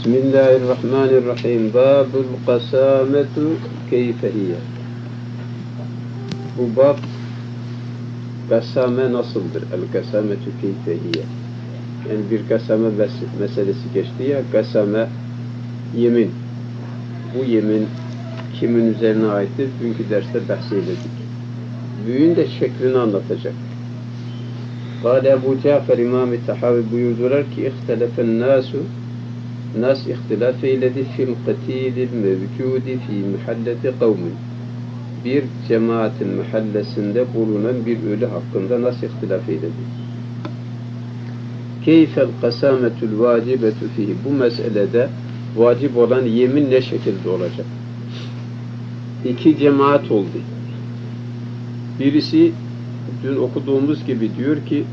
Bismillahirrahmanirrahim. Babul kasametu keyfehiyye. Bu bab kasame nasıldır? El-kasametu keyfehiyye. Yani bir kasame meselesi geçti ya, kasame yemin. Bu yemin kimin üzerine aittir? Dünkü derste bahseyledik. Büyüğün de şeklini anlatacak. Kâle Ebu Cafer İmam-ı Tahavi buyurdular ki İhtelefen nasu, nas ihtilaf eyledi fil katilil mevcudi fi muhalleti kavmin. Bir cemaatin mahallesinde bulunan bir ölü hakkında nas ihtilaf eyledi. Keyfel kasametul vacibetu fihi. Bu meselede vacip olan yemin ne şekilde olacak? İki cemaat oldu. Birisi dün okuduğumuz gibi diyor ki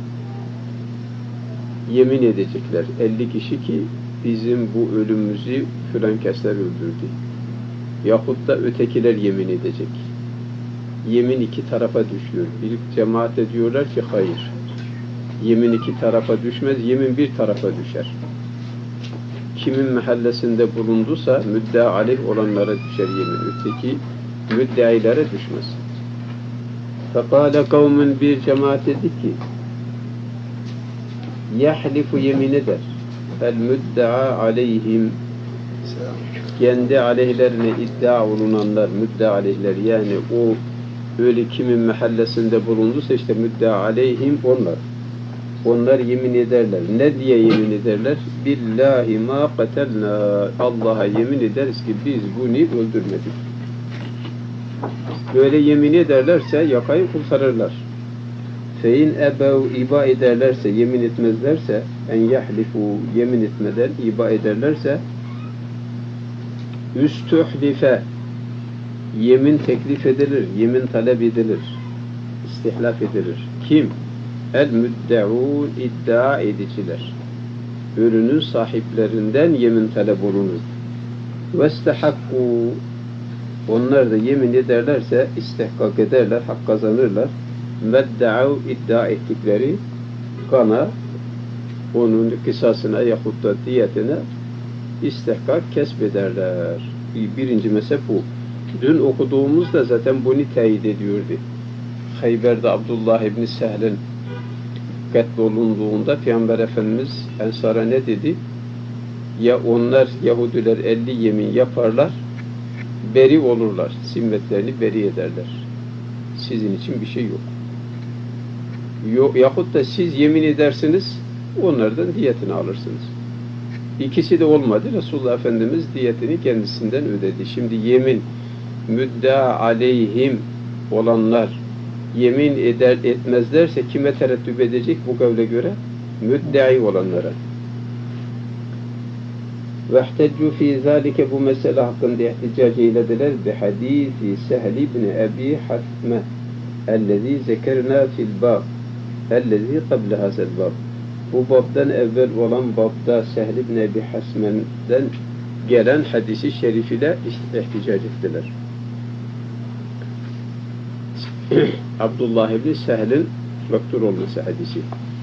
yemin edecekler. 50 kişi ki bizim bu ölümümüzü filan kesler öldürdü. Yahut da ötekiler yemin edecek. Yemin iki tarafa düşüyor. Bir cemaat de diyorlar ki hayır. Yemin iki tarafa düşmez, yemin bir tarafa düşer. Kimin mahallesinde bulunduysa müddea aleyh olanlara düşer yemin. Öteki müddeailere düşmez. Fekâle kavmin, bir cemaat dedi ki yahlifu, yemin eder. El müddea aleyhim, kendi aleyhlerine iddia olunanlar, müddea aleyhler, yani o öyle kimin mahallesinde bulunduysa işte müddea aleyhim onlar. Onlar yemin ederler. Ne diye yemin ederler? Billahi ma qatelna. Allah'a yemin ederiz ki biz bunu öldürmedik. Böyle yemin ederlerse yakayı kurtarırlar. Fein ebev, iba ederlerse, yemin etmezlerse, en yahlifu, yemin etmeden iba ederlerse, üstühlife, yemin teklif edilir, yemin talep edilir, istihlaf edilir. Kim? El müdde'un, iddia ediciler. Ölünün sahiplerinden yemin talep olunur. Vestehakku, onlar da yemin ederlerse istihkak ederler, hak kazanırlar. Medde'u, iddia ettikleri kana, onun kısasına yahut da diyetine istihkak kesbederler. Birinci mezhep bu. Dün okuduğumuzda zaten bunu teyit ediyordu. Hayber'de Abdullah İbni Sehl'in katlolunduğunda Peygamber Efendimiz Ensar'a ne dedi? Ya onlar Yahudiler 50 yemin yaparlar, beri olurlar, zimmetlerini beri ederler. Sizin için bir şey yok. Yahut da siz yemin edersiniz, onlardan diyetini alırsınız. İkisi de olmadı. Resulullah Efendimiz diyetini kendisinden ödedi. Şimdi yemin, müddea aleyhim olanlar yemin eder etmezlerse kime tereddüt edecek bu kavle göre? Müddei olanlara. وَاحْتَجُّوا فِي ذَٰلِكَ, bu mesele hakkında ihticac eylediler. بِحَد۪يثِ سَهْلِ بْنِ أَب۪ي حَثْمَ اَلَّذ۪ي ذَكَرْنَا فِي الْبَابِ اَلَّذ۪ي قَبْلَ هَذَا الْبَابِ. Bu babdan evvel olan babda Sehl ibn Ebi Hasmen'den gelen hadisi şerif ile ihticac ettiler. Abdullah ibn Sehl'in mektur olması hadisi.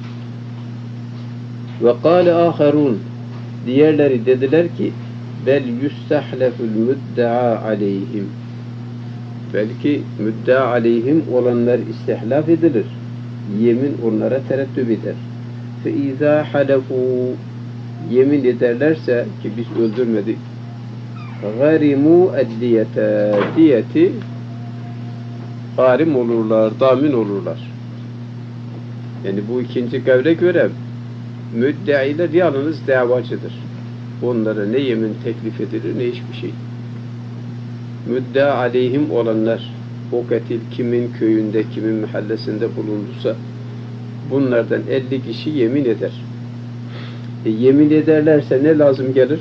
Ve kâle âherûn, diğerleri dediler ki bel yustahleful müddea aleyhim, belki müddea aleyhim olanlar istihlaf edilir, yemin onlara tereddüt eder. Fe izâ halefû, yemin ederlerse ki biz öldürmedik, garimû eddiyete, diyeti garim olurlar, damin olurlar. Yani bu ikinci kavle göre müddeiler yalnız davacıdır. Onlara ne yemin teklif edilir ne hiçbir şey. Müddea aleyhim olanlar, o katil kimin köyünde, kimin mahallesinde bulunduysa bunlardan 50 kişi yemin eder. Yemin ederlerse ne lazım gelir?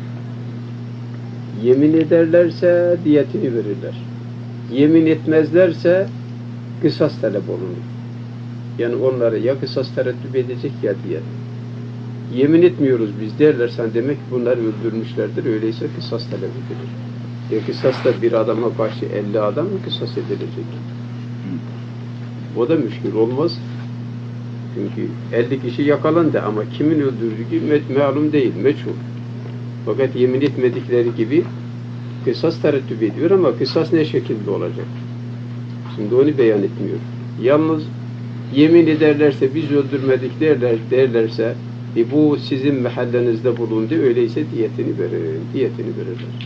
Yemin ederlerse diyetini verirler. Yemin etmezlerse kısas talep olunur. Yani onlara ya kısas tereddüt edecek ya diyet. Yemin etmiyoruz biz derlersen demek bunlar öldürmüşlerdir. Öyleyse kısas talep edilir. Kısas da bir adama karşı 50 adam mı kısas edilecek? O da müşkül olmaz. Çünkü 50 kişi yakalandı ama kimin öldürdüğü malum değil, meçhul. Fakat yemin etmedikleri gibi kısas terettüp ediyor ama kısas ne şekilde olacak? Şimdi onu beyan etmiyor. Yalnız yemin ederlerse biz öldürmedik derlerse bu sizin mahallenizde bulundu, öyleyse diyetini verin, diyetini verirler.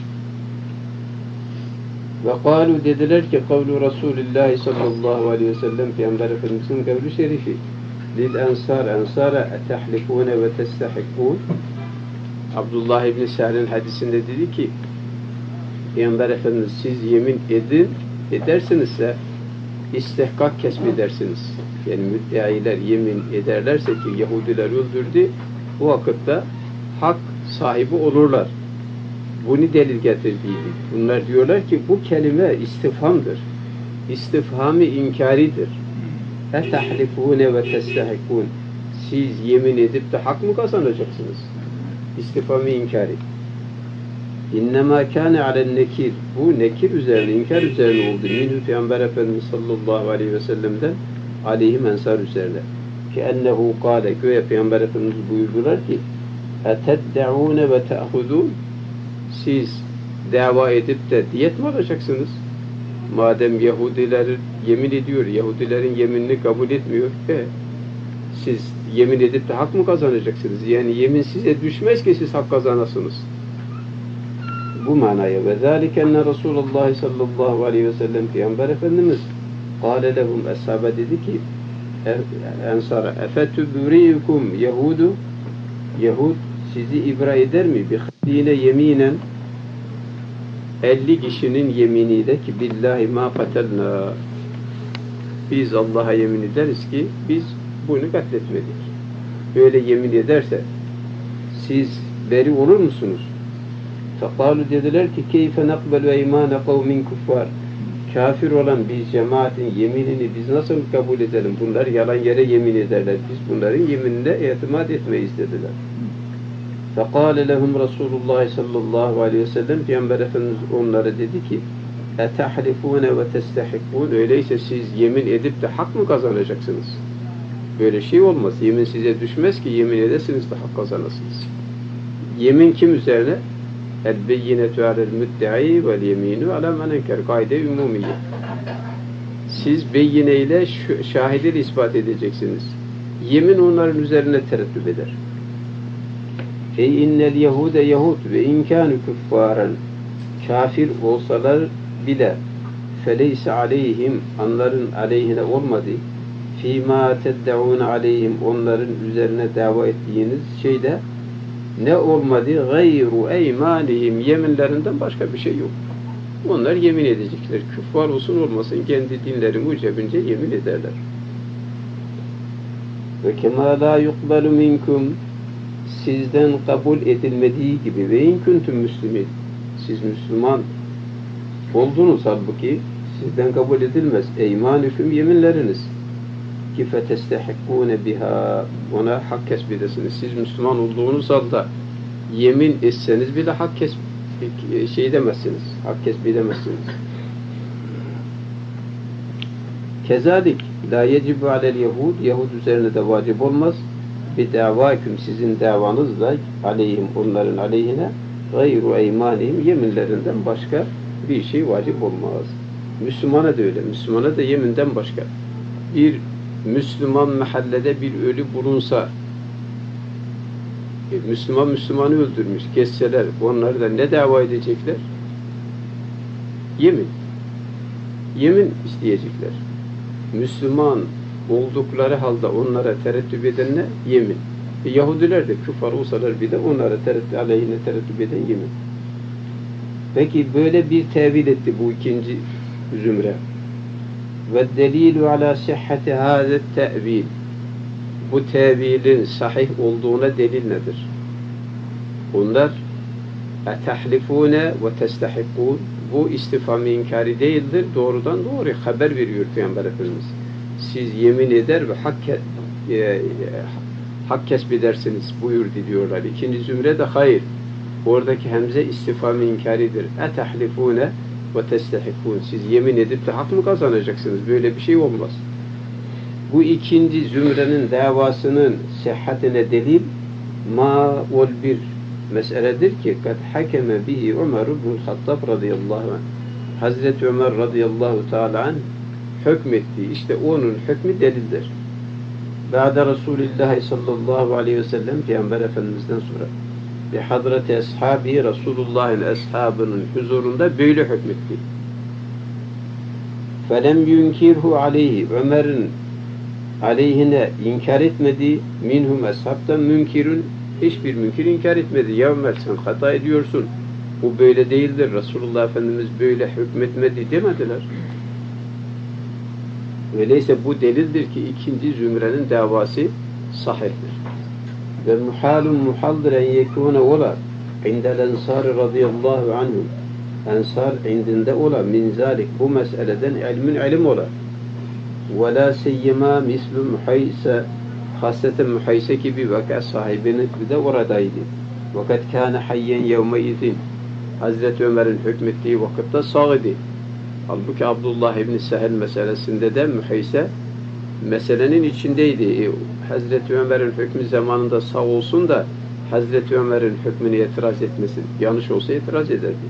Ve kâlu dediler ki kavlu Resulullah sallallahu aleyhi ve sellem Peygamber Efendimiz'in kavlu şerifi lil ensara etehlifûne ve testehikûn. Abdullah İbni Sehl'in hadisinde dedi ki Peygamber Efendimiz siz yemin edersinizse istihkak kesmedersiniz. Yani müddeailer yemin ederlerse ki Yahudiler öldürdü, bu vakitte hak sahibi olurlar. Bunu delil getirdiydi. Bunlar diyorlar ki bu kelime istifhamdır. İstifham-ı inkaridir. Etehlifûne ve testehikûn. Siz yemin edip de hak mı kazanacaksınız? İstifham-ı inkari. İnnemâ kâne alen nekir. Bu nekir üzerine, inkar üzerine oldu. Minhü Peygamber Efendimiz sallallahu aleyhi ve sellem'den aleyhim ensar üzerine. Ki ennehu kâle. Göğe Peygamber Efendimiz buyurdular ki etedde'ûne ve te'hudûn. Siz dava edip de diyet mi alacaksınız? Madem Yahudiler yemin ediyor, Yahudilerin yeminini kabul etmiyor. Siz yemin edip de hak mı kazanacaksınız? Yani yemin size düşmez ki siz hak kazanasınız. Bu manaya ve zâlikenne Resulullah sallallahu aleyhi ve sellem Peygamber Efendimiz kâle lehum ashâbe dedi ki ensara efetübürîkum Yahudu Yahud sizi ibra eder mi? Bihâdîne yeminen 50 kişinin yeminiyle ki billahi ma katelnâ biz Allah'a yemin ederiz ki biz bunu katletmedik. Böyle yemin ederse siz beri olur musunuz? Fekalu dediler ki keyfe nakbelu eymâne kavmin kuffar. Kafir olan bir cemaatin yeminini biz nasıl kabul edelim? Bunlar yalan yere yemin ederler. Biz bunların yeminine itimat etmeyiz dediler. Fekâle lehum Resulullah sallallahu aleyhi ve sellem Peygamber Efendimiz onlara dedi ki etehlifûne ve testehikûn. Öyleyse siz yemin edip de hak mı kazanacaksınız? Böyle şey olmaz. Yemin size düşmez ki yemin edesiniz de hak kazanasınız. Yemin kim üzerine? El-beyyinetu alel müdde'i vel yeminu ala men enker. Kaide-i umumiye. Siz beyine ile şahidi ispat edeceksiniz. Yemin onların üzerine tereddüt eder. Ey innel yehude yahud ve inkânu küffâren. Kafir olsalar bile feleyse aleyhim onların aleyhine olmadı. Fîmâ tedde'ûne aleyhim onların üzerine dava ettiğiniz şeyde ne olmadı? Gayru eymanihim yeminlerinden başka bir şey yok. Onlar yemin edecekler. Küffar olsun olmasın kendi dinleri mucebince yemin ederler. Ve kemâ lâ yukbalu minkum sizden kabul edilmediği gibi ve in kuntum müslimin siz Müslüman oldunuz halbuki sizden kabul edilmez. Eymanüküm yeminleriniz ki fetestehikkûne biha ona hak kesbedesiniz. Siz Müslüman olduğunuz halde yemin etseniz bile hak demezsiniz. Hak kesbedemezsiniz. Kezalik la yecibu alel yehud Yahud üzerine de vacip olmaz. Bir davaküm sizin davanızla aleyhim onların aleyhine gayru eymanihim yeminlerinden başka bir şey vacip olmaz. Müslümana da öyle. Müslümana da yeminden başka. Bir Müslüman mahallede bir ölü bulunsa Müslüman Müslümanı öldürmüş, kesseler onlar da ne dava edecekler? Yemin. Yemin isteyecekler. Müslüman oldukları halde onlara tereddüt eden ne? Yemin. Yahudiler de küffar olsalar bile onlara aleyhine tereddüt eden yemin. Peki böyle bir tevil etti bu ikinci zümre. Ve delilu ala sihhati hâzet te'vil. Bu tevilin sahih olduğuna delil nedir? Onlar etehlifûne ve testehikkûn bu istifham-ı inkari değildir. Doğrudan doğru haber veriyor Peygamber Efendimiz. Siz yemin eder ve hak kesbedersiniz buyurdu diyorlar. İkinci zümre de hayır. Oradaki hemze istifham-ı inkaridir. Etehlifûne ve testehikkûn. Siz yemin edip de hak mı kazanacaksınız? Böyle bir şey olmaz. Bu ikinci zümrenin davasının sıhhatine delil ma ol bir meseledir ki kad hakeme bihi Ömer ibn Hattab radıyallahu anh. Hazreti Ömer radıyallahu teala anh hükmetti. İşte onun hükmü delildir. Ba'de Resulullah sallallahu aleyhi ve sellem Peygamber Efendimiz'den sonra bi hadrati ashabi Resulullah'ın ashabının huzurunda böyle hükmetti. Felem yunkirhu aleyhi Ömer'in aleyhine inkar etmedi. Minhum ashabtan münkirun hiçbir münkir inkar etmedi. Ya Ömer sen hata ediyorsun. Bu böyle değildir. Resulullah Efendimiz böyle hükmetmedi demediler. Öyleyse bu delildir ki ikinci zümrenin davası sahihtir. Ve muhaldır en yekûne ola indel ensâri radıyallahu anhum ensar indinde ola min zâlik bu meseleden ilim ola. Ve la seyyema mislu muhayse hasreten muhayse gibi vaka sahibinin de oradaydı. Vakat kâne hayyen yevmeydin Hazreti Ömer'in hükmettiği vakitte sağ idi. Halbuki Abdullah İbni Sehel meselesinde de müheyse meselenin içindeydi. Hazreti Ömer'in hükmü zamanında sağ olsun da Hazreti Ömer'in hükmünü itiraz etmesin. Yanlış olsa itiraz ederdi.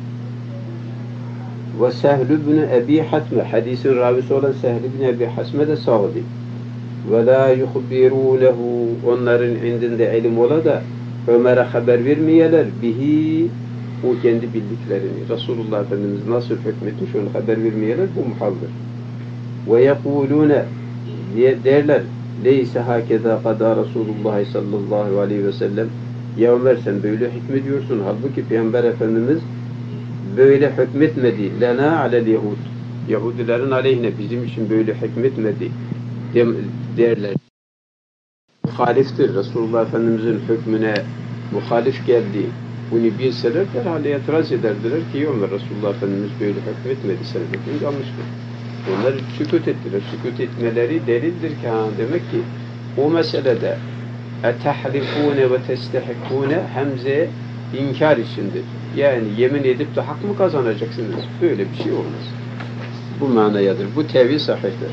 Ve Sehl ibn Ebi Hatme hadisin ravisi olan Sehl ibn Ebi Hasme de sağ idi. Ve la yuhbirunehu onların indinde ilim ola da Ömer'e haber vermeyeler bihi o kendi bildiklerini Resulullah Efendimiz nasıl hükmetmiş onu haber vermeyeler bu muhaldır. Ve yekulune derler leyse hakeza kada Resulullah sallallahu aleyhi ve sellem ya Ömer sen böyle hükmediyorsun halbuki Peygamber Efendimiz böyle hükmetmedi lena alel yahud Yahudilerin aleyhine bizim için böyle hükmetmedi derler. Muhaliftir Resulullah Efendimizin hükmüne muhalif geldi. Bunu bilseler herhalde itiraz ederdiler ki Ömer Resulullah Efendimiz böyle hükmetmedi senin hükmün yanlıştır. Onlar sükût ettiler. Sükût etmeleri delildir ki demek ki o meselede etehlifûne ve testehikûne hemze inkar içindir. Yani yemin edip de hak mı kazanacaksınız? Böyle bir şey olmaz. Bu manayadır. Bu tevil sahihtir.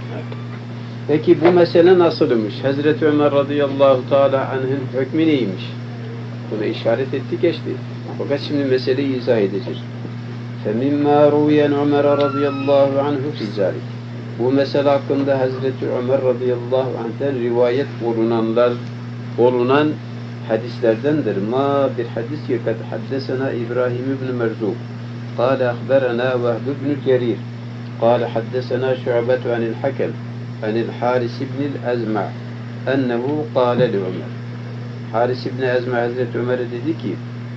Peki bu mesele nasılmış? Hazreti Ömer radıyallahu teala anh'ın hükmü neymiş? Buna işaret etti geçti. Fakat şimdi meseleyi izah edeceğiz. فَمِمَّا رُوْيَنْ عُمَرَ رَضِيَ اللّٰهُ عَنْهُ فِي ذَلِكَ Bu mesele hakkında Hazreti Ömer radıyallahu anh'ten rivayet olunan hadislerdendir. Ma bir hadis ki kad haddesena İbrahim ibn Merzuk قال أخبرنا وهب بن جرير قال حدثنا شعبة عن الحكم عن الحارث بن الأزمع أنه قال لعمر Haris İbni Ezme Hazreti Ömer'e dedi ki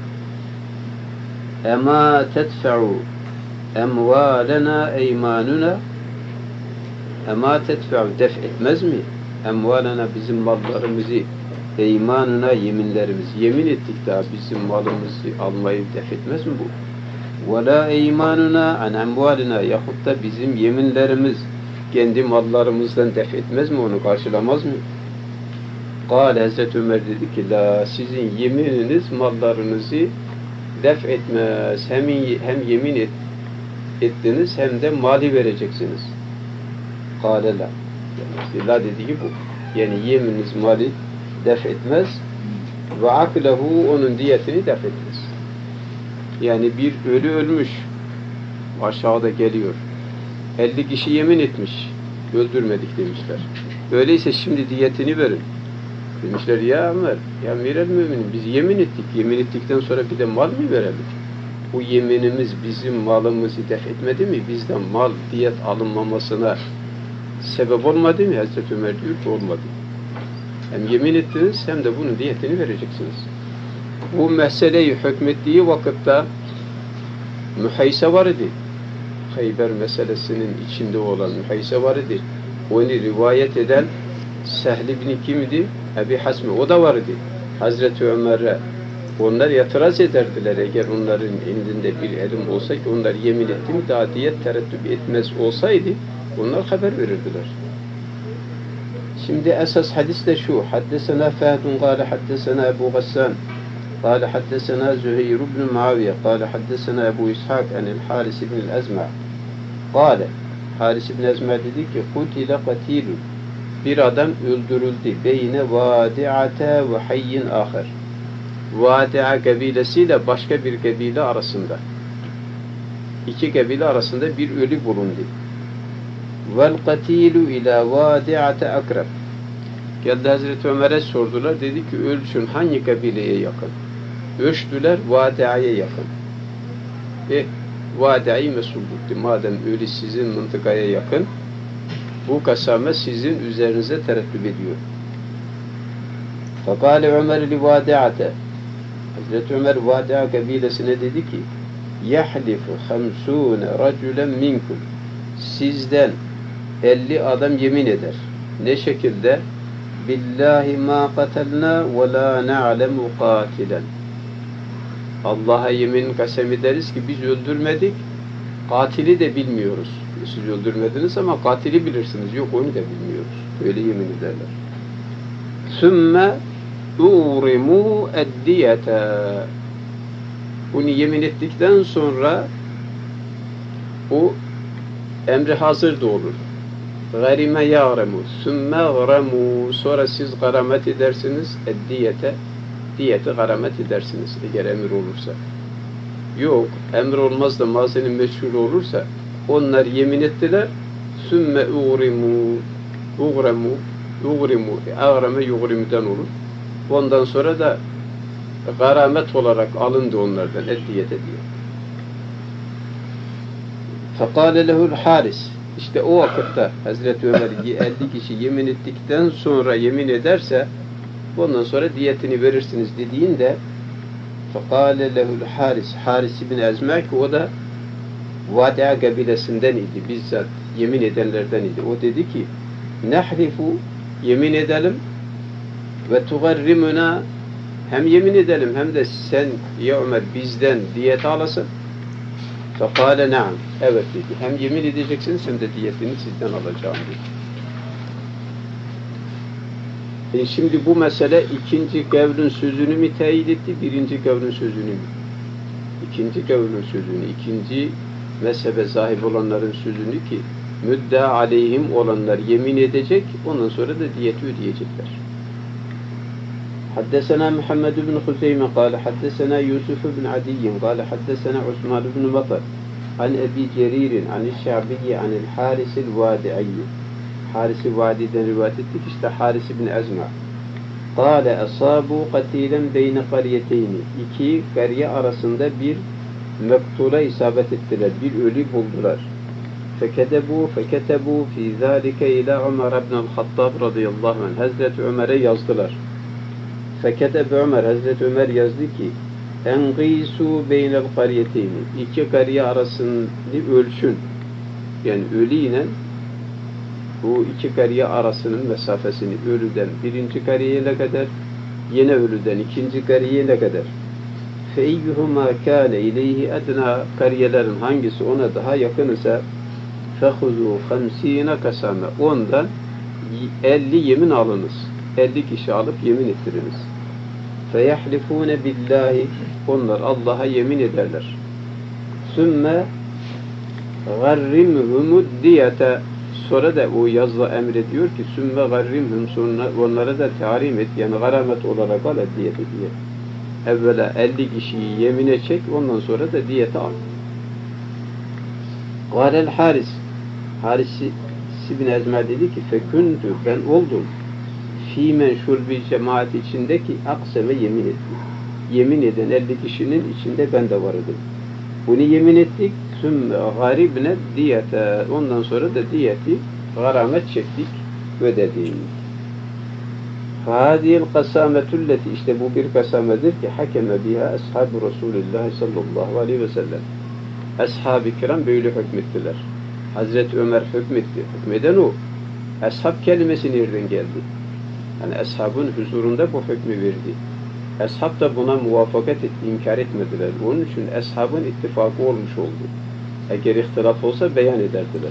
Ema tedfe'u emvalena eymanuna Ema tedfe'u def etmez mi? Emvalena bizim mallarımızı eymanuna yeminlerimiz yemin ettik daha bizim malımızı almayı def etmez mi bu? Ve la eymanuna an emvalina yahut da bizim yeminlerimiz kendi mallarımızdan def etmez mi onu karşılamaz mı? Kâle Hazreti Ömer dedi ki la sizin yemininiz mallarınızı def etmez. Hem yemin ettiniz hem de mali vereceksiniz. Kâle la. Yani la dediği bu. Yani yemininiz mali def etmez. Ve aklehu onun diyetini def etmez. Yani bir ölü ölmüş. Aşağıda geliyor. 50 kişi yemin etmiş. Öldürmedik demişler. Öyleyse şimdi diyetini verin. Demişler ya Ömer, ya Emir-el Müminin biz yemin ettik. Yemin ettikten sonra bir de mal mı verelim? Bu yeminimiz bizim malımızı def etmedi mi? Bizden mal, diyet alınmamasına sebep olmadı mı? Hazreti Ömer diyor ki olmadı. Hem yemin ettiniz hem de bunun diyetini vereceksiniz. Bu meseleyi hükmettiği vakitte müheyse var idi. Hayber meselesinin içinde olan müheyse var idi. Onu rivayet eden Sehl ibn kimdi? Ebi Hasme. O da var idi. Hazreti Ömer'e onlar itiraz ederdiler. Eğer onların indinde bir elim olsa ki onlar yemin etti mi daha diyet tereddüt etmez olsaydı onlar haber verirdiler. Şimdi esas hadis de şu. Haddesena Fâhdun kâle haddesena Ebu Gassan kâle haddesena Züheyr ibn Muaviye kâle haddesena Ebu İshak anil Haris ibn el-Ezma kâle Haris ibn Ezma dedi ki kutile katilun bir adam öldürüldü beyne vadi'ate ve hayyin ahir Vadi'a kabilesiyle başka bir kabile arasında. İki kabile arasında bir ölü bulundu. Vel katilu ila vadi'ate akrab. Geldi Hazreti Ömer'e sordular. Dedi ki ölçün hangi kabileye yakın? Ölçtüler Vadi'ye yakın. Vadi'yi mesul tuttu. Madem ölü sizin mıntıkaya yakın, bu kasame sizin üzerinize terettüp ediyor. Fakale Ömer li Vadi'ate. Hazreti Ömer Vadi'a kabilesine dedi ki yahlifu 50 raculen minkum. Sizden 50 adam yemin eder. Ne şekilde? Billahi ma qatelna ve la na'lemu qatilen. Allah'a yemin kasem ederiz ki biz öldürmedik, katili de bilmiyoruz. Siz öldürmediniz ama katili bilirsiniz. Yok, onu da bilmiyoruz. Öyle yemin ederler. Sümme uğrimu eddiyete. Bunu yemin ettikten sonra o emri hazır da olur. Garime yâremu. Sümme gâremu. Sonra siz garamet edersiniz. Eddiyete. Diyeti garamet edersiniz. Eğer emir olursa. Yok. Emir olmaz da mazinin meşhur olursa onlar yemin ettiler. Sümme uğrimu. Uğremu. Uğrimu. Ağrame yuğrimu'dan olur. Ondan sonra da garamet olarak alındı onlardan. Eddiyete diye. Fekâle lehul haris. İşte o vakitte Hazreti Ömer 50 kişi yemin ettikten sonra yemin ederse ondan sonra diyetini verirsiniz dediğinde fekâle lehul haris. Haris ibn Ezme ki o da Vadi'a kabilesinden idi. Bizzat yemin edenlerden idi. O dedi ki nehrifu yemin edelim ve tugarrimuna hem yemin edelim hem de sen ya Ömer bizden diyet alasın. Fekâle na'am. Evet dedi. Hem yemin edeceksiniz hem de diyetini sizden alacağım dedi. Şimdi bu mesele ikinci kavlin sözünü mü teyit etti, birinci kavlin sözünü mü? İkinci kavlin sözünü, ikinci mezhebe sahip olanların sözünü ki müdda aleyhim olanlar yemin edecek, ondan sonra da diyeti ödeyecekler. حدثنا محمد بن خزيمة قال حدثنا يوسف بن عدي قال حدثنا عثمان بن مطر عن أبي جرير عن الشعبي عن الحارس الوادعي حارس الوادي'den rivayet ettik işte Haris ibn Ezma قال أصابوا قتيلا بين قريتين iki kariye arasında bir mektula isabet ettiler, bir ölü buldular. فكتبوا في ذلك إلى عمر بن الخطاب رضي الله عنه Hazreti Ömer'e yazdılar. Feketebe Ömer, Hazreti Ömer yazdı ki engisu beynel kariyeteyni iki kariye arasını ölçün. Yani ölü ile bu iki kariye arasının mesafesini ölüden birinci kariyeye kadar yine ölüden ikinci kariyeye kadar feyyuhuma kâne ileyhi edna kariyelerin hangisi ona daha yakın ise fehuzu 50 kasame ondan 50 yemin alınız. 50 kişi alıp yemin ettiriniz. فَيَحْلِفُونَ بِاللّٰهِ onlar Allah'a yemin ederler. Sümme غَرِّمْهُمُ الدِّيَةَ sonra da o yazla emrediyor ki sümme غَرِّمْهُمْ sonra onlara da tahrim et yani garamet olarak al diyeti diye. Evvela 50 kişiyi yemine çek ondan sonra da diyeti al. قَالَ الْحَارِسِ Haris ibn Ezme dedi ki فَكُنْتُ ben oldum fîmen şurbi cemaat içindeki akseme yemin etti. Yemin eden 50 kişinin içinde ben de vardım. Bunu yemin ettik. Sümme garibne diyete. Ondan sonra da diyeti garamet çektik, ödedik. Hâdiyel kasâmetulleti işte bu bir kasamedir ki hakeme biha ashab-ı Resulullah sallallahu aleyhi ve sellem. Ashab-ı kiram böyle hükmettiler. Hazreti Ömer hükmetti. Hükmeden o. Ashab kelimesi nereden geldi? Yani ashabın huzurunda bu hükmü verdi. Ashab da buna muvaffakat etti, inkar etmediler. Onun için ashabın ittifakı olmuş oldu. Eğer ihtilaf olsa beyan ederdiler.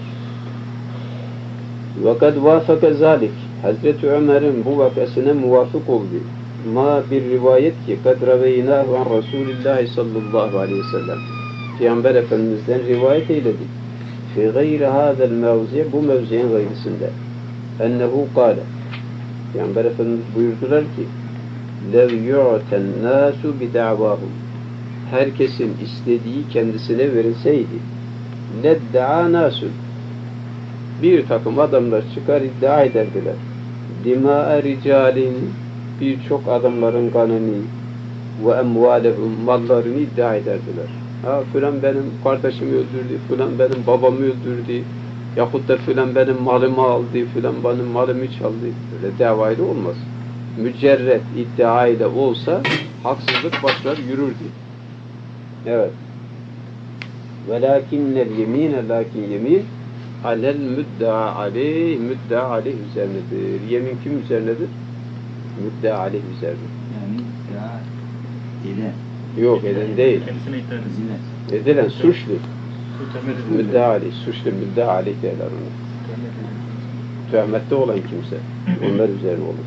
وَقَدْ وَافَكَ ذَٰلِكِ Hazreti Ömer'in bu vakasına muvafık oldu. Ma bir rivayet ki قَدْ رَوَيْنَاهُ عَنْ رَسُولِ اللّٰهِ sallallahu aleyhi ve sellem Peygamber Efendimiz'den rivayet eyledik. فِي غَيْرِ هَذَا الْمَوْزِيَ bu mevziyen gayrısında. اَنَّهُ قَالَ Peygamber Efendimiz buyurdular ki lev yu'ten nasu bid'avahum. Herkesin istediği kendisine verilseydi ledda'a nasun. Bir takım adamlar çıkar iddia ederdiler. Dima'a ricalin, birçok adamların kanını ve emvalehum, mallarını iddia ederdiler. Ha filan benim kardeşimi öldürdü, filan benim babamı öldürdü, yahut da filan benim malımı aldı, filan benim malımı çaldı. Öyle davayla olmaz. Mücerret iddia ile olsa haksızlık başlar, yürürdü. Evet. Velakinnel yemine, lakin yemin alel müdda'a aleyh, müdda'a aleyh üzerinedir. Yemin kim üzerinedir? Müdda'a aleyh üzerinedir. Yani iddia eden. Yok, eden değil. Kendisine iddia edin. Edilen suçlu. Müdda'a aleyh, suçlu müdda'a aleyh derler onu. Töhmette olan kimse. Onlar üzerine olur.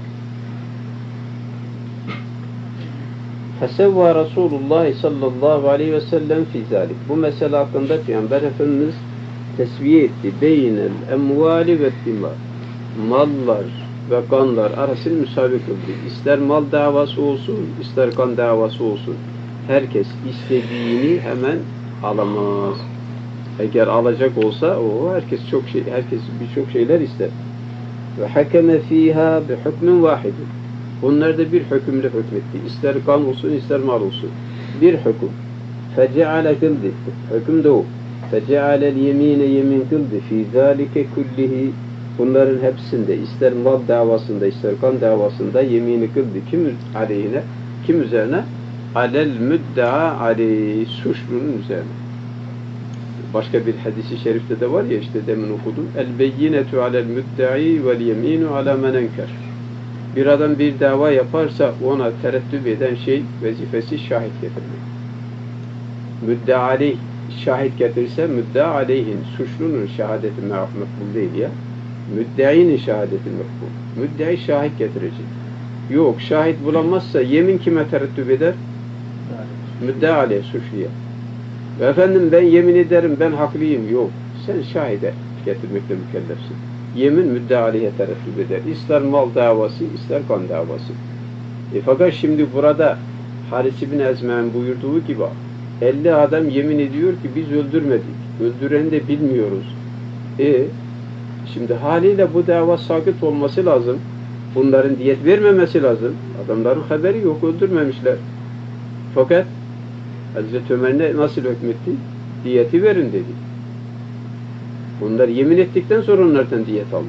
Fesevva Resulullah sallallahu aleyhi ve sellem fi zalik. Bu mesele hakkında Peygamber Efendimiz tesviye etti. Beynel emvali ve dima. Mallar ve kanlar arasını müsavi kıldı. İster mal davası olsun, ister kan davası olsun. Herkes istediğini hemen alamaz. Eğer alacak olsa herkes birçok şeyler ister. Ve hakeme fiha bi hukmin vahidin. Bunlar da bir hükümle hükmetti. İster kan olsun, ister mal olsun. Bir hüküm. Feceale kıldı. Hüküm de o. Fecealel yemine yemin kıldı. Fî zâlike kullihi. Bunların hepsinde, ister mal davasında, ister kan davasında yemini kıldı. Kim aleyhine? Kim üzerine? Alel müdda'a aleyh. Suçlunun üzerine. Başka bir hadisi şerifte de var ya, işte demin okudum. El beyyinetu alel müdda'i vel yeminu ala men enker. Bir adam bir dava yaparsa ona tereddüt eden şey, vazifesi şahit getirmek. Müdda aleyh şahit getirirse müdda aleyhin, suçlunun şehadeti makbul değil ya. Müddeinin şehadeti makbul. Müddei şahit getirecek. Yok, şahit bulamazsa yemin kime tereddüt eder? Müdda aleyh, suçluya. Ve efendim ben yemin ederim, ben haklıyım. Yok, sen şahide getirmekle mükellefsin. Yemin müdda aleyhe tereddüt eder. İster mal davası, ister kan davası. Fakat şimdi burada Haris ibn Ezmen buyurduğu gibi 50 adam yemin ediyor ki biz öldürmedik. Öldüreni de bilmiyoruz. Şimdi haliyle bu dava sakıt olması lazım. Bunların diyet vermemesi lazım. Adamların haberi yok, öldürmemişler. Fakat Hazreti Ömer nasıl hükmetti? Diyeti verin dedi. Bunlar yemin ettikten sonra onlardan diyet aldı.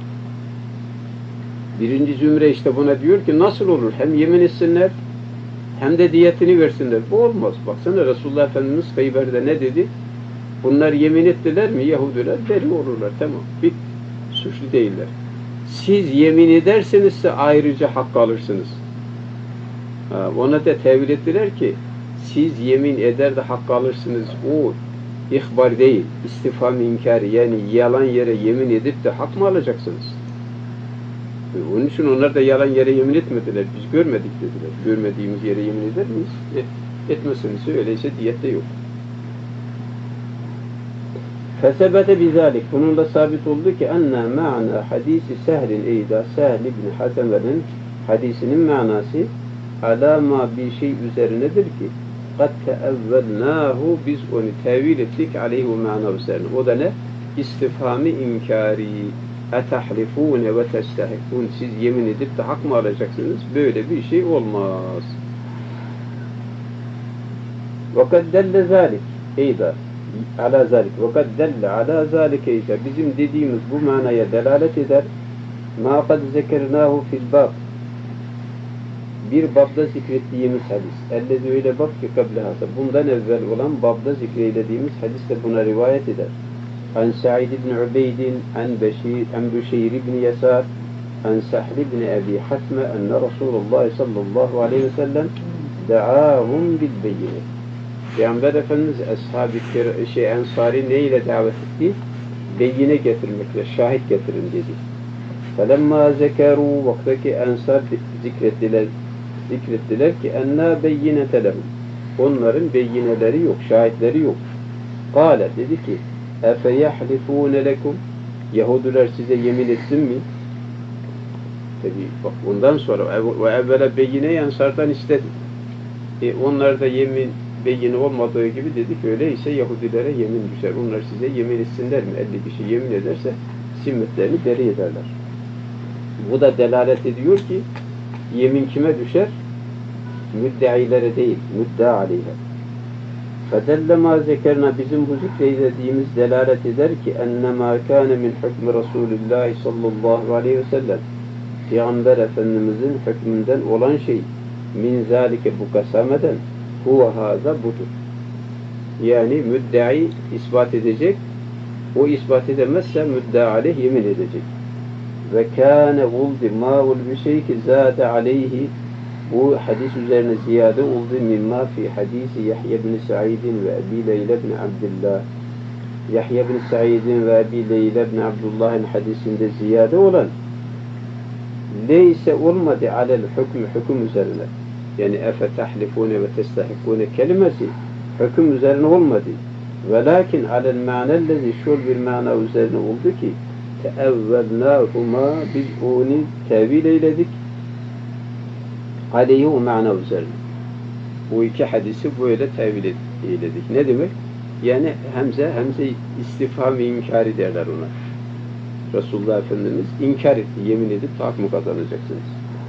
Birinci zümre işte buna diyor ki nasıl olur? Hem yemin etsinler hem de diyetini versinler. Bu olmaz. Baksana Resulullah Efendimiz Kheyber'de ne dedi? Bunlar yemin ettiler mi Yahudiler? Beri olurlar. Tamam. Bit. Suçlu değiller. Siz yemin edersenizse ayrıca hakkı alırsınız. Ona da tevil ettiler ki siz yemin eder de hakkı alırsınız. O ihbar değil, istifham inkari, yani yalan yere yemin edip de hak mı alacaksınız? Onun için onlar da yalan yere yemin etmediler. Biz görmedik dediler. Görmediğimiz yere yemin eder miyiz? Etmeseniz öyleyse diyette yok. Fesebete bizalik. Bununla sabit oldu ki enne ma'na hadisi Sehl'in eyda Sehl ibn Haseme'nin hadisinin manası alama bir şey üzerinedir ki قَدْ تَأَوَّلْنَاهُ biz onu tevil ettik aleyhi ve ma'na üzerine. O da ne? İstifham-ı inkari. اَتَحْلِفُونَ وَتَسْتَحِفُونَ siz yemin edip de hak mı alacaksınız? Böyle bir şey olmaz. وَقَدْ دَلَّ ذَٰلِكِ eyda ala zalik. وَقَدْ دَلَّ ala zalik eyda bizim dediğimiz bu manaya delalet eder. مَا قَدْ ذَكَرْنَاهُ فِي الْبَابِ bir babda zikrettiğimiz hadis. Ellezi öyle bab ki kablehâse. Bundan evvel olan babda zikreylediğimiz hadis de buna rivayet eder. An Sa'id ibn Ubeydin, an Büşeyr ibn Yasar, an Sahl ibn Abi Hasme, enne Resulullah sallallahu aleyhi ve sellem da'ahum bil beyine. Peygamber Efendimiz ashab-ı Ensari neyle davet etti? Beyine getirmekle, şahit getirin dedi. Felemma zekerû vaktaki Ensar zikrettiler ki enna beyinete lehum. Onların beyineleri yok, şahitleri yok. Kâle dedi ki efe yahlifûne lekum Yahudiler size yemin etsin mi? Tabii bak ondan sonra ve evvela beyine ensardan istedi. Onlar da yemin beyini olmadığı gibi dedik öyleyse Yahudilere yemin düşer. Onlar size yemin etsinler mi? 50 kişi yemin ederse zimmetlerini beri ederler. Bu da delalet ediyor ki yemin kime düşer? Müddeilere değil, müdda aleyhe. فَدَلَّ مَا zekerna bizim bu zikreylediğimiz delalet eder ki اَنَّمَا كَانَ مِنْ حُكْمِ رَسُولِ اللّٰهِ sallallahu aleyhi ve sellem Peygamber Efendimizin hükmünden olan şey min zalike bu kasameden huve haza budur. Yani müddai ispat edecek, o ispat edemezse müdda aleyh yemin edecek. Ve kâne uldi mâul bir şey ki zâde aleyhi bu hadis üzerine ziyade oldu mimma fi hadisi Yahya bin Sa'idin ve Ebi Leyla bin Abdullah. Yahya bin Sa'idin ve Ebi Leyla bin Abdullah'ın hadisinde ziyade olan leyse olmadı alel hüküm üzerine. Yani efe tahlifune ve testahikune kelimesi hüküm üzerine olmadı. Velakin alel ma'nellezi şol bir mana üzerine oldu ki teevvelnâhuma biz onu tevil eyledik aleyhi o mana üzerine. Bu iki hadisi böyle tevil eyledik. Ne demek? Yani Hamze istifham-ı inkari derler ona. Resulullah Efendimiz inkar etti, yemin edip hak mı kazanacaksınız?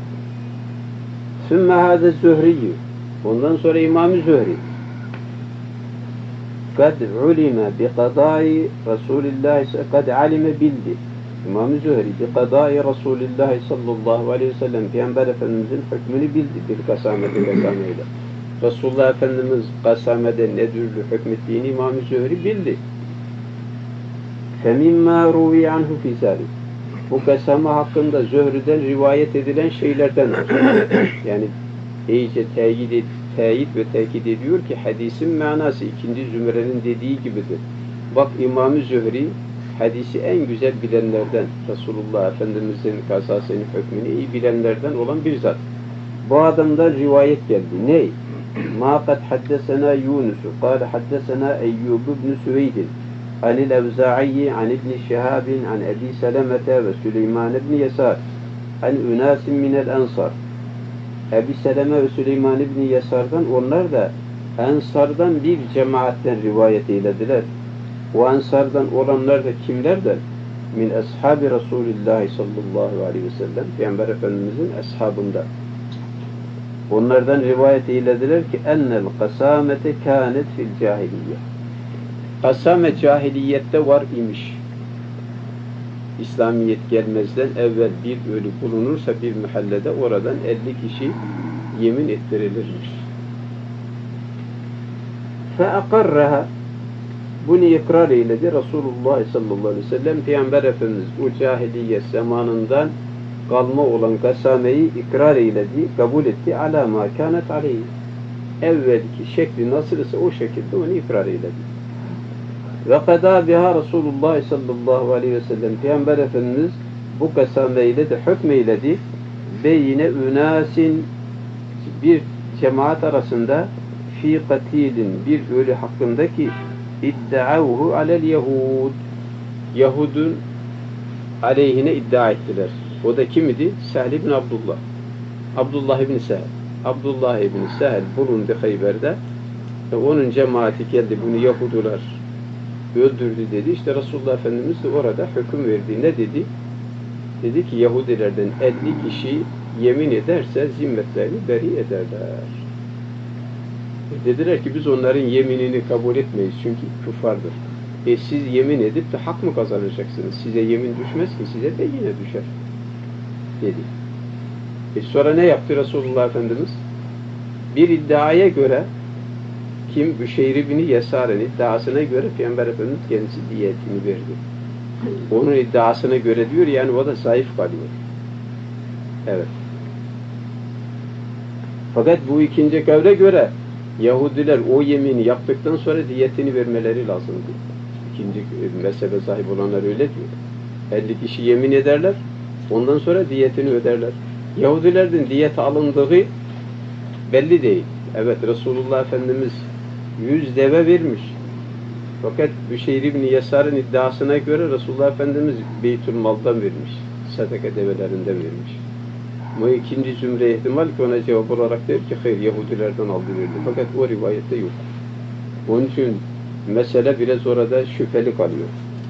Sümme hâze Zühriyyü. Ondan sonra İmam-ı Zühri. Kad ulime bi kadâi Resulillah kad alime bildi. İmam-ı Zühri bi kadâi Resulillah sallallahu aleyhi ve sellem Peygamber Efendimizin hükmünü bildi bir kasameyle. Resulullah Efendimiz kasamede ne türlü hükmettiğini İmam-ı Zühri bildi. فَمِمَّا رُوِي عَنْهُ فِي ذَلِكَ Bu kasame hakkında Zühri'den rivayet edilen şeylerden yani iyice teyit ve tekit ediyor ki hadisin manası ikinci zümrenin dediği gibidir. Bak İmam-ı Zühri hadisi en güzel bilenlerden, Resulullah Efendimiz'in kasasının hükmünü iyi bilenlerden olan bir zat. Bu adamdan rivayet geldi. Ne? مَا قَدْ حَدَّسَنَا يُونُسُ قَالَ حَدَّسَنَا اَيُّوبُ بْنُ سُوَيْدٍ عن الأوزاعي عن ابن شهاب عن أبي سلمة وسليمان بن يسار عن أناس من الأنصار Ebi Seleme ve Süleyman İbni Yasar'dan onlar da Ensar'dan bir cemaatten rivayet eylediler. O Ensar'dan olanlar da kimlerden? Min ashabi Resulillah sallallahu aleyhi ve sellem Peygamber Efendimizin ashabında. Onlardan rivayet eylediler ki ennel kasamete kânet fil cahiliye. Kasame cahiliyette var imiş. İslamiyet gelmezden evvel bir ölü bulunursa bir mahallede oradan 50 kişi yemin ettirilirmiş. فَاَقَرَّهَا Bunu ikrar eyledi Resulullah sallallahu aleyhi ve sellem Peygamber Efendimiz o cahiliyet zamanından kalma olan kasameyi ikrar eyledi, kabul etti. عَلَى مَا كَانَتْ عَلَيْهِ Evvelki şekli nasıl ise o şekilde onu ikrar eyledi. Ve kadâ biha Resulullah sallallahu aleyhi ve sellem Peygamber Efendimiz bu kasameyle de hükmeyledi. Beyne ünasin bir cemaat arasında fi katilin bir ölü hakkındaki iddiauhu alel Yahud Yahudun aleyhine iddia ettiler. O da kim idi? Sehl ibn Abdullah. Abdullah ibn Sehl. Abdullah ibn Sehl bulundu Hayber'de. Onun cemaati geldi bunu Yahudular öldürdü dedi. İşte Resulullah Efendimiz de orada hüküm verdi. Ne dedi? Dedi ki Yahudilerden 50 kişi yemin ederse zimmetlerini beri ederler. Dediler ki biz onların yeminini kabul etmeyiz çünkü küffardır. Siz yemin edip de hak mı kazanacaksınız? Size yemin düşmez ki size de yine düşer. Dedi. Sonra ne yaptı Resulullah Efendimiz? Bir iddiaya göre kim Büşeyr ibn Yasar'ın iddiasına göre Peygamber Efendimiz kendisi diyetini verdi. Onun iddiasına göre diyor yani o da zayıf kalıyor. Evet. Fakat bu ikinci kavle göre Yahudiler o yemini yaptıktan sonra diyetini vermeleri lazımdı. İkinci mezhebe sahip olanlar öyle diyor. 50 kişi yemin ederler, ondan sonra diyetini öderler. Yahudilerden diyet alındığı belli değil. Evet Resulullah Efendimiz 100 deve vermiş. Fakat Büşeyr ibn Yasar'ın iddiasına göre Resulullah Efendimiz Beytülmal'dan vermiş. Sadaka develerinden vermiş. Bu ikinci zümre ihtimal ki ona cevap olarak der ki hayır Yahudilerden aldı verdi. Fakat o rivayette yok. Onun için mesele biraz orada şüpheli kalıyor.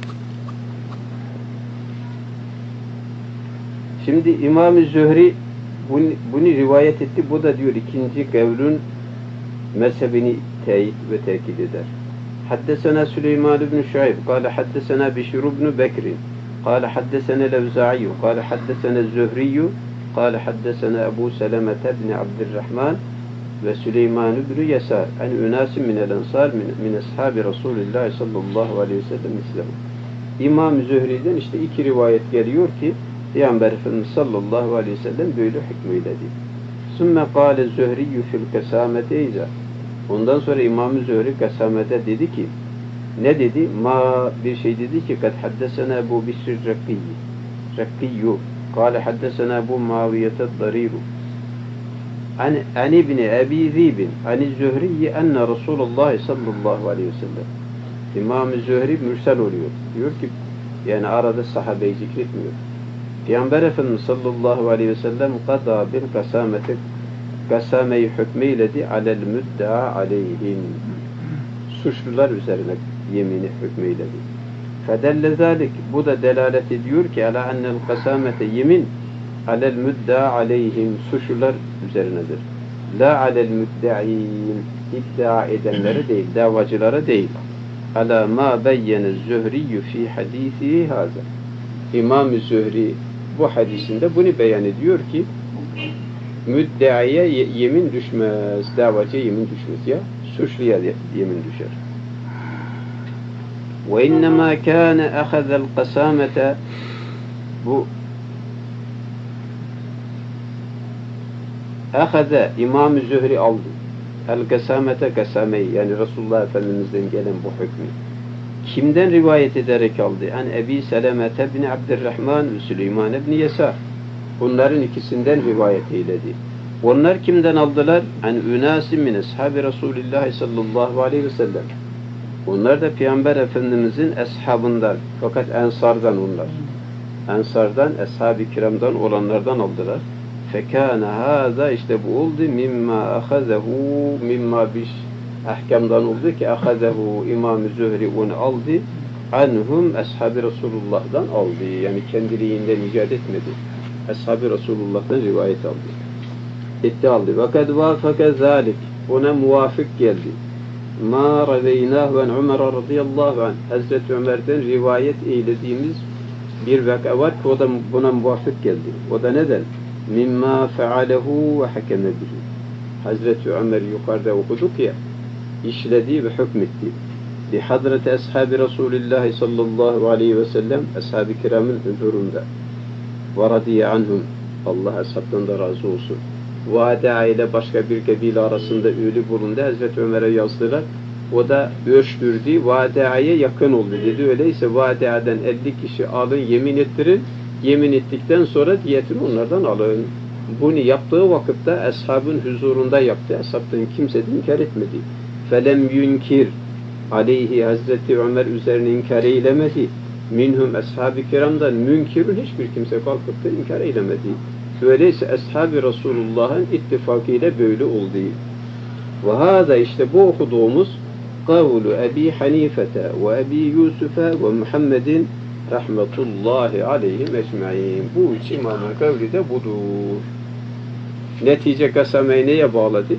Şimdi İmam-ı Zühri bunu rivayet etti. Bu da diyor ikinci kavlün mezhebini teyit ve tekit eder. Haddesena Süleyman ibn Şuayb kâle haddesena Bişir ibn Bekir kâle haddesena Levza'i kâle haddesena Zühri kâle haddesena Ebu Selemete ibn Abdurrahman ve Süleyman ibn Yesar en ünasim minel ensar min ashabi Resulullah sallallahu aleyhi ve sellem mislehu. İmam Zühri'den işte iki rivayet geliyor ki Peygamber Efendimiz sallallahu aleyhi ve sellem böyle hükmeyledi. Sümme kâle Zühriyyü fil kesâmete izâ. Ondan sonra İmam-ı Zühri kesamete dedi ki, ne dedi? Bir şey dedi ki, kad haddesena Ebu Bisr Rakkiyyu kâle haddesena Ebu Muaviyete Dariru an ibni Ebi Zibin an Zühriyi enne Resulullah sallallahu aleyhi ve sellem. İmam-ı Zühri mürsel oluyor. Diyor ki, yani arada sahabeyi zikretmiyor. Peygamber Efendimiz sallallahu aleyhi ve sellem kada bil kasameti kasameyi hükmeyledi alel müdda'a aleyhim. Suçlular üzerine yemini hükmeyledi. Fedelle zalik, bu da delalet ediyor ki ala ennel kasamete yemin alel müdda'a aleyhim, suçlular üzerinedir. La alel müdda'in, iddia edenlere değil, davacılara değil. Ala ma beyyene Zühriyyü fi hadisi haza. İmam-ı Zühri bu hadisinde bunu beyan ediyor ki müddeaya yemin düşmez, davacıya yemin düşmez ya, suçluya yemin düşer. Ve innemâ kâne ahazel kasâmete, bu ahaze İmam-ı Zühri aldı. El kasâmete kasameyi, yani Resulullah Efendimiz'den gelen bu hükmü. Kimden rivayet ederek aldı? En Ebi Selemete bin Abdurrahman ve Süleyman bin Yesar. Bunların ikisinden rivayet eyledi. Onlar kimden aldılar? En ünasim min ashabi Resulullah sallallahu aleyhi ve sellem. Onlar da Peygamber Efendimizin eshabından, fakat ensardan onlar. Ensardan, ashab-ı kiramdan olanlardan aldılar. Fekâne hâzâ, işte bu oldu. Mimma ahazehu, mimma biş ahkamdan oldu ki ahazehu İmam-ı Zühri onu aldı. Anhum ashab-ı Resulullah'dan aldı. Yani kendiliğinden icat etmedi. Ashab-ı Resulullah'tan rivayet aldı. Etti aldı. Ve kad vâfeke zâlik. Ona muvafık geldi. Ma raveynâhu en Ömer radıyallahu anh. Hazreti Ömer'den rivayet eylediğimiz bir vaka var ki o da buna muvafık geldi. O da neden? Mimma fealehu ve hakeme bihi. Hazreti Ömer yukarıda okuduk ya, işledi ve hükmetti. Bi hadreti ashabi Resulullah sallallahu aleyhi ve sellem, ashab-ı kiramın huzurunda. Ve radiye anhum. Allah ashabdan da razı olsun. Vâdea ile başka bir kabile arasında ölü bulundu. Hazreti Ömer'e yazdılar. O da ölçtürdü. Vâdea'ya yakın oldu dedi. Öyleyse Vâdea'dan 50 kişi alın, yemin ettirin. Yemin ettikten sonra diyetini onlardan alın. Bunu yaptığı vakitte ashabın huzurunda yaptı. Ashabtan kimse de inkar etmedi. Felem yunkir aleyhi, Hazreti Ömer üzerine inkar eylemedi. Minhum ashab-ı kiramdan münkirun, hiçbir kimse kalkıp da inkar eylemedi. Öyleyse ashab-ı Resulullah'ın ittifakıyla böyle oldu. Ve hâzâ, işte bu okuduğumuz kavlu Ebi Hanifete ve Ebi Yusuf'e ve Muhammedin rahmetullahi aleyhim ecmaîn. Bu üç imamın kavli de budur. Netice kasameyi neye bağladı?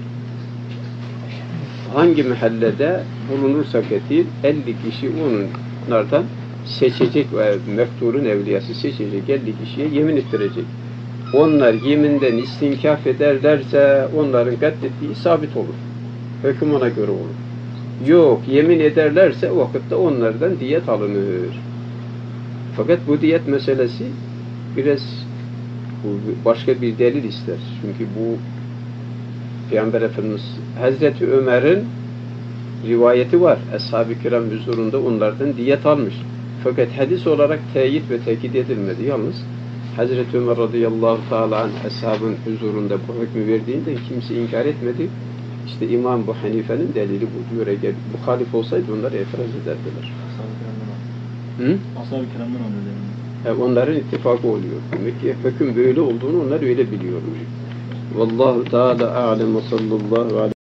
Hangi mahallede bulunursak etil 50 kişi onlardan seçecek ve meftulun evliyası seçecek 50 kişiye yemin ettirecek. Onlar yeminden istinkaf ederlerse onların katlettiği sabit olur. Hüküm ona göre olur. Yok, yemin ederlerse o vakitte onlardan diyet alınır. Fakat bu diyet meselesi biraz başka bir delil ister. Çünkü bu Peygamber Efendimiz Hazreti Ömer'in rivayeti var. Ashab-ı kiram huzurunda onlardan diyet almış. Fakat hadis olarak teyit ve tekit edilmedi. Yalnız Hazreti Ömer radıyallahu ta'ala anh ashabın huzurunda bu hükmü verdiğinde kimse inkar etmedi. İşte İmam bu Hanife'nin delili bu. Diyor, eğer muhalif olsaydı onlar itiraz ederdiler. Ashab-ı kiramdan alıyor. Onların ittifakı oluyor. Demek ki hüküm böyle olduğunu onlar öyle biliyormuş. Vallahu Teala a'lem ve sallallahu aleyhi